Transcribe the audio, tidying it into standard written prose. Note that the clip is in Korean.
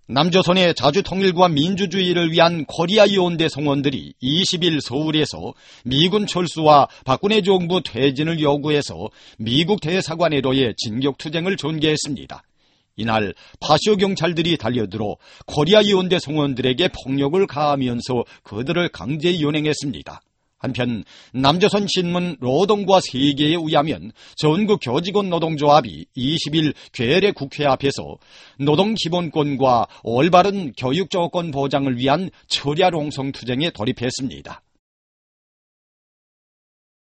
남조선의 자주통일과 민주주의를 위한 코리아 이온대 성원들이 20일 서울에서 미군 철수와 박근혜 정부 퇴진을 요구해서 미국 대사관회로의 진격투쟁을 전개했습니다. 이날 파쇼 경찰들이 달려들어 코리아 이온대 성원들에게 폭력을 가하면서 그들을 강제 연행했습니다. 한편 남조선 신문 노동과 세계에 의하면 전국 교직원 노동조합이 20일 괴뢰 국회 앞에서 노동기본권과 올바른 교육조건 보장을 위한 철야농성 투쟁에 돌입했습니다.